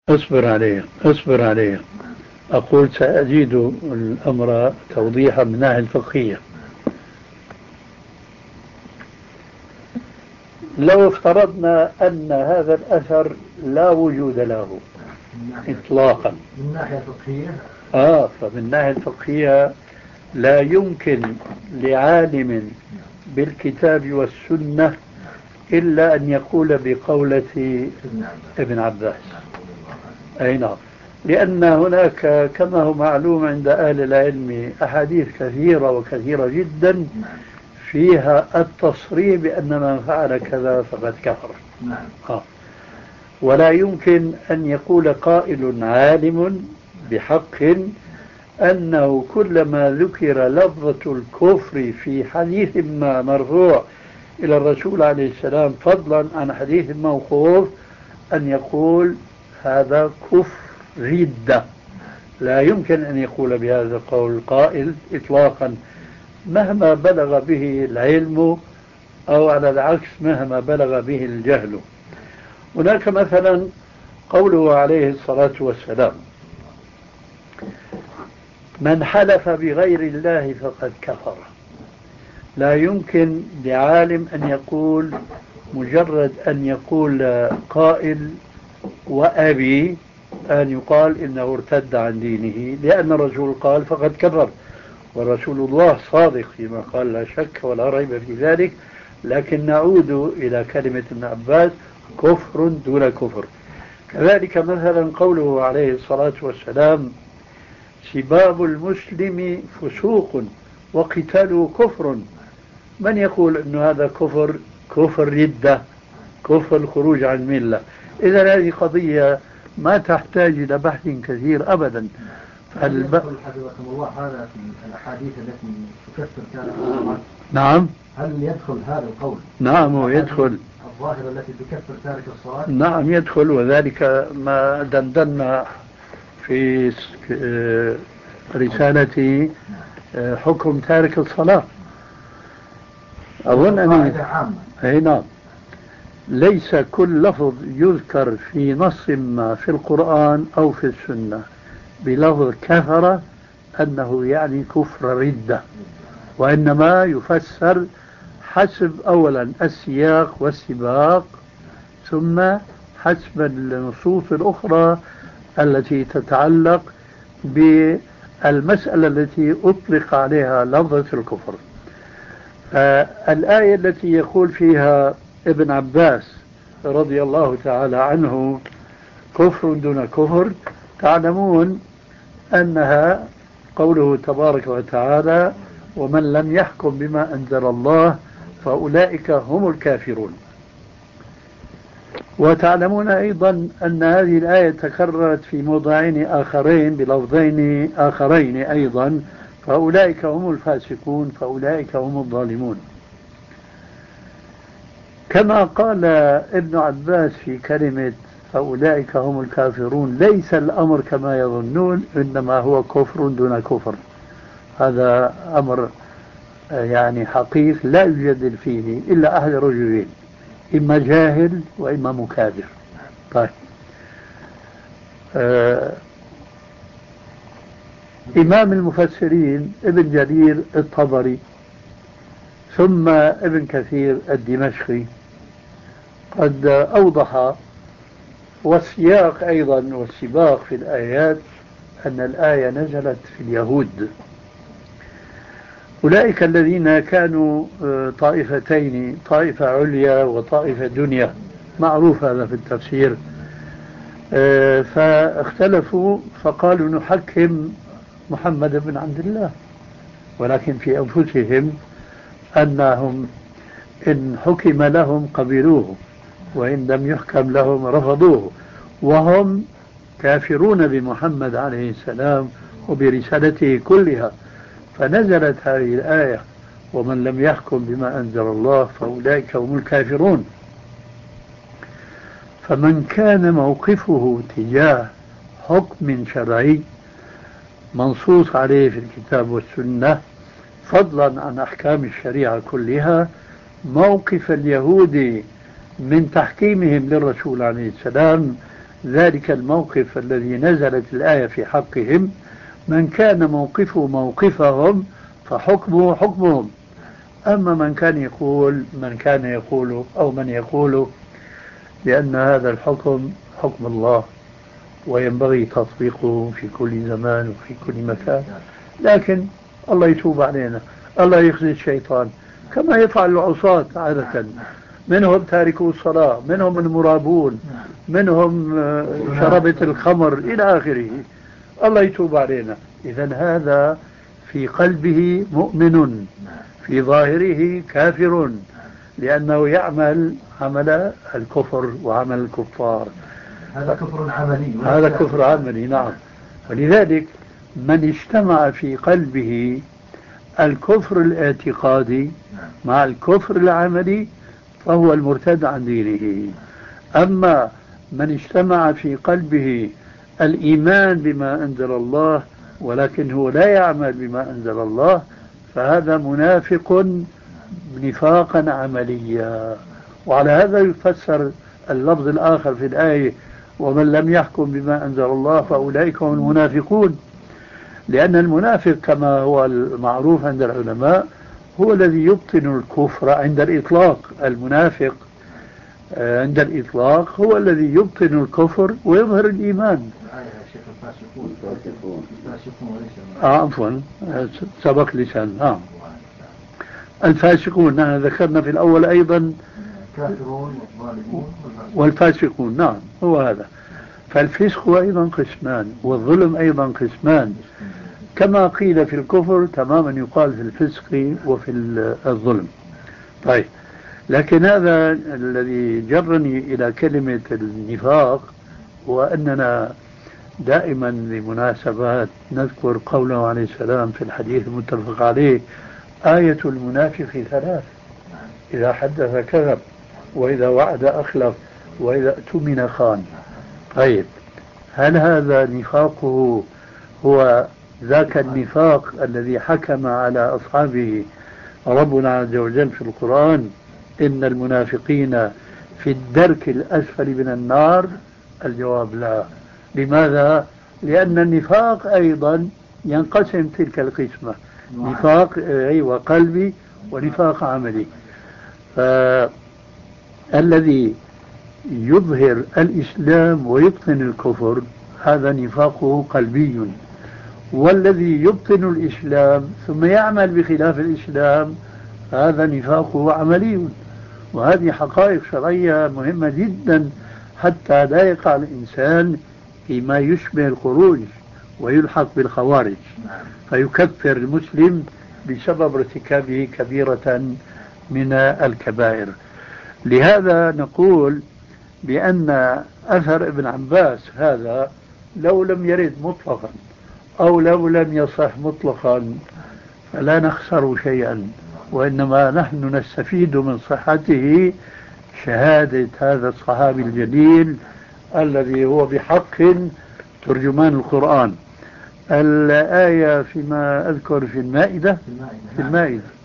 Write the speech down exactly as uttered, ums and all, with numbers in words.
اصبر عليه اصبر عليه. أقول سأزيد الأمر توضيحا من الناحية الفقهية. لو افترضنا أن هذا الأثر لا وجود له إطلاقا من الناحية الفقهية آه فمن الناحية الفقهية لا يمكن لعالم بالكتاب والسنة إلا أن يقول بقولة ابن عباس. أي نعم، لأن هناك كما هو معلوم عند أهل العلم أحاديث كثيرة وكثيرة جدا فيها التصريح بأن من فعل كذا فقد كفر. آه. ولا يمكن أن يقول قائل عالم بحق أنه كلما ذكر لفظة الكفر في حديث ما مرفوع إلى الرسول عليه السلام فضلا عن حديث موقوف أن يقول هذا كفر ردة. لا يمكن أن يقول بهذا القول القائل إطلاقا مهما بلغ به العلم أو على العكس مهما بلغ به الجهل. هناك مثلا قوله عليه الصلاة والسلام من حلف بغير الله فقد كفر. لا يمكن لعالم أن يقول مجرد أن يقول قائل وأبي أن يقال إنه ارتد عن دينه لأن الرسول قال فقد كفر، ورسول الله صادق فيما قال لا شك ولا ريب في ذلك. لكن نعود إلى كلمة ابن عباس كفر دون كفر. كذلك مثلا قوله عليه الصلاة والسلام سباب المسلم فسوق وقتاله كفر. من يقول أن هذا كفر؟ كفر ردة، كفر الخروج عن الملة. إذا هذه قضية ما تحتاج إلى بحث كثير أبدا. هل يدخل حفظكم الله هذا في الأحاديث التي تكفر تارك الصلاة؟ نعم. هل يدخل هذا القول؟ نعم هو يدخل. الظاهرة التي تكفر تارك الصلاة؟ نعم يدخل، وذلك ما دندنا في رسالتي حكم تارك الصلاة. أظن أني أي نعم ليس كل لفظ يذكر في نص ما في القرآن أو في السنة بلفظ كفر أنه يعني كفر ردة، وإنما يفسر حسب أولا السياق والسباق ثم حسب النصوص الأخرى التي تتعلق بالمسألة التي أطلق عليها لفظة الكفر. الآية التي يقول فيها ابن عباس رضي الله تعالى عنه كفر دون كفر، تعلمون أنها قوله تبارك وتعالى ومن لم يحكم بما أنزل الله فأولئك هم الكافرون. وتعلمون أيضا أن هذه الآية تكررت في موضعين آخرين بلفظين آخرين أيضا فأولئك هم الفاسقون فأولئك هم الظالمون. كما قال ابن عباس في كلمة فأولئك هم الكافرون ليس الأمر كما يظنون، إنما هو كفر دون كفر. هذا أمر يعني حقيق لا يجدل فيه إلا أحد رجلين، إما جاهل وإما مكابر. طيب آه إمام المفسرين ابن جرير الطبري ثم ابن كثير الدمشقي قد أوضح، والسياق أيضا والسباق في الآيات أن الآية نزلت في اليهود، أولئك الذين كانوا طائفتين، طائفة عليا وطائفة دنيا، معروف هذا في التفسير. فاختلفوا فقالوا نحكم محمد بن عبد الله، ولكن في أنفسهم أنهم إن حكم لهم قبلوه وإن لم يحكم لهم رفضوه، وهم كافرون بمحمد عليه السلام وبرسالته كلها. فنزلت هذه الآية ومن لم يحكم بما أنزل الله فأولئك هم الكافرون. فمن كان موقفه تجاه حكم شرعي منصوص عليه في الكتاب والسنة فضلا عن أحكام الشريعة كلها موقف اليهود من تحكيمهم للرسول عليه السلام ذلك الموقف الذي نزلت الآية في حقهم، من كان موقفه موقفهم فحكمه حكمهم. أما من كان يقول من كان يقول أو من يقول لأن هذا الحكم حكم الله وينبغي تطبيقه في كل زمان وفي كل مكان، لكن الله يتوب علينا، الله يخزي الشيطان كما يفعل العصاة عادة، منهم تاركوا الصلاة، منهم المرابون، منهم شربة الخمر إلى آخره، الله يتوب علينا. إذن هذا في قلبه مؤمن، في ظاهره كافر، لأنه يعمل عمل الكفر وعمل الكفار. هذا كفر عملي. هذا كفر عملي، نعم. ولذلك من اجتمع في قلبه الكفر الاعتقادي مع الكفر العملي فهو المرتد عن دينه. أما من اجتمع في قلبه الإيمان بما أنزل الله ولكن هو لا يعمل بما أنزل الله فهذا منافق نفاقا عمليا. وعلى هذا يفسر اللفظ الآخر في الآية: ومن لم يحكم بما أنزل الله فأولئك هم المنافقون. لأن المنافق كما هو المعروف عند العلماء هو الذي يبطن الكفر عند الإطلاق. المنافق عند الإطلاق هو الذي يبطن الكفر ويظهر الإيمان. آه عفوا سبق لسان. آه. الفاسقون، نحن ذكرنا في الأول أيضا والفاسقون، نعم هو هذا. فالفسق أيضا قسمان والظلم أيضا قسمان، كما قيل في الكفر تماما يقال في الفسق وفي الظلم. طيب، لكن هذا الذي جرني إلى كلمة النفاق وأننا دائما لمناسبات نذكر قوله عليه السلام في الحديث المتفق عليه: آية المنافق ثلاث: إذا حدث كذب، وإذا وعد أخلف، وإذا اؤتمن خان. طيب، هل هذا نفاقه هو ذاك النفاق الذي حكم على أصحابه ربنا عز وجل في القرآن إن المنافقين في الدرك الأسفل من النار؟ الجواب لا. لماذا؟ لأن النفاق أيضا ينقسم تلك القسمة: نفاق أيوة قلبي ونفاق عملي. فالذي يظهر الإسلام ويبطن الكفر هذا نفاقه قلبي، والذي يبطن الإسلام ثم يعمل بخلاف الإسلام هذا نفاقه عملي. وهذه حقائق شرعية مهمة جدا حتى لا يقع الإنسان فيما يشبه الخروج ويلحق بالخوارج فيكفر المسلم بسبب ارتكابه كبيرة من الكبائر. لهذا نقول بأن أثر ابن عباس هذا لو لم يرد مطلقا أو لو لم يصح مطلقا فلا نخسر شيئا، وإنما نحن نستفيد من صحته شهادة هذا الصحابي الجليل الذي هو بحق ترجمان القرآن. الآية فيما أذكر في المائدة في المائدة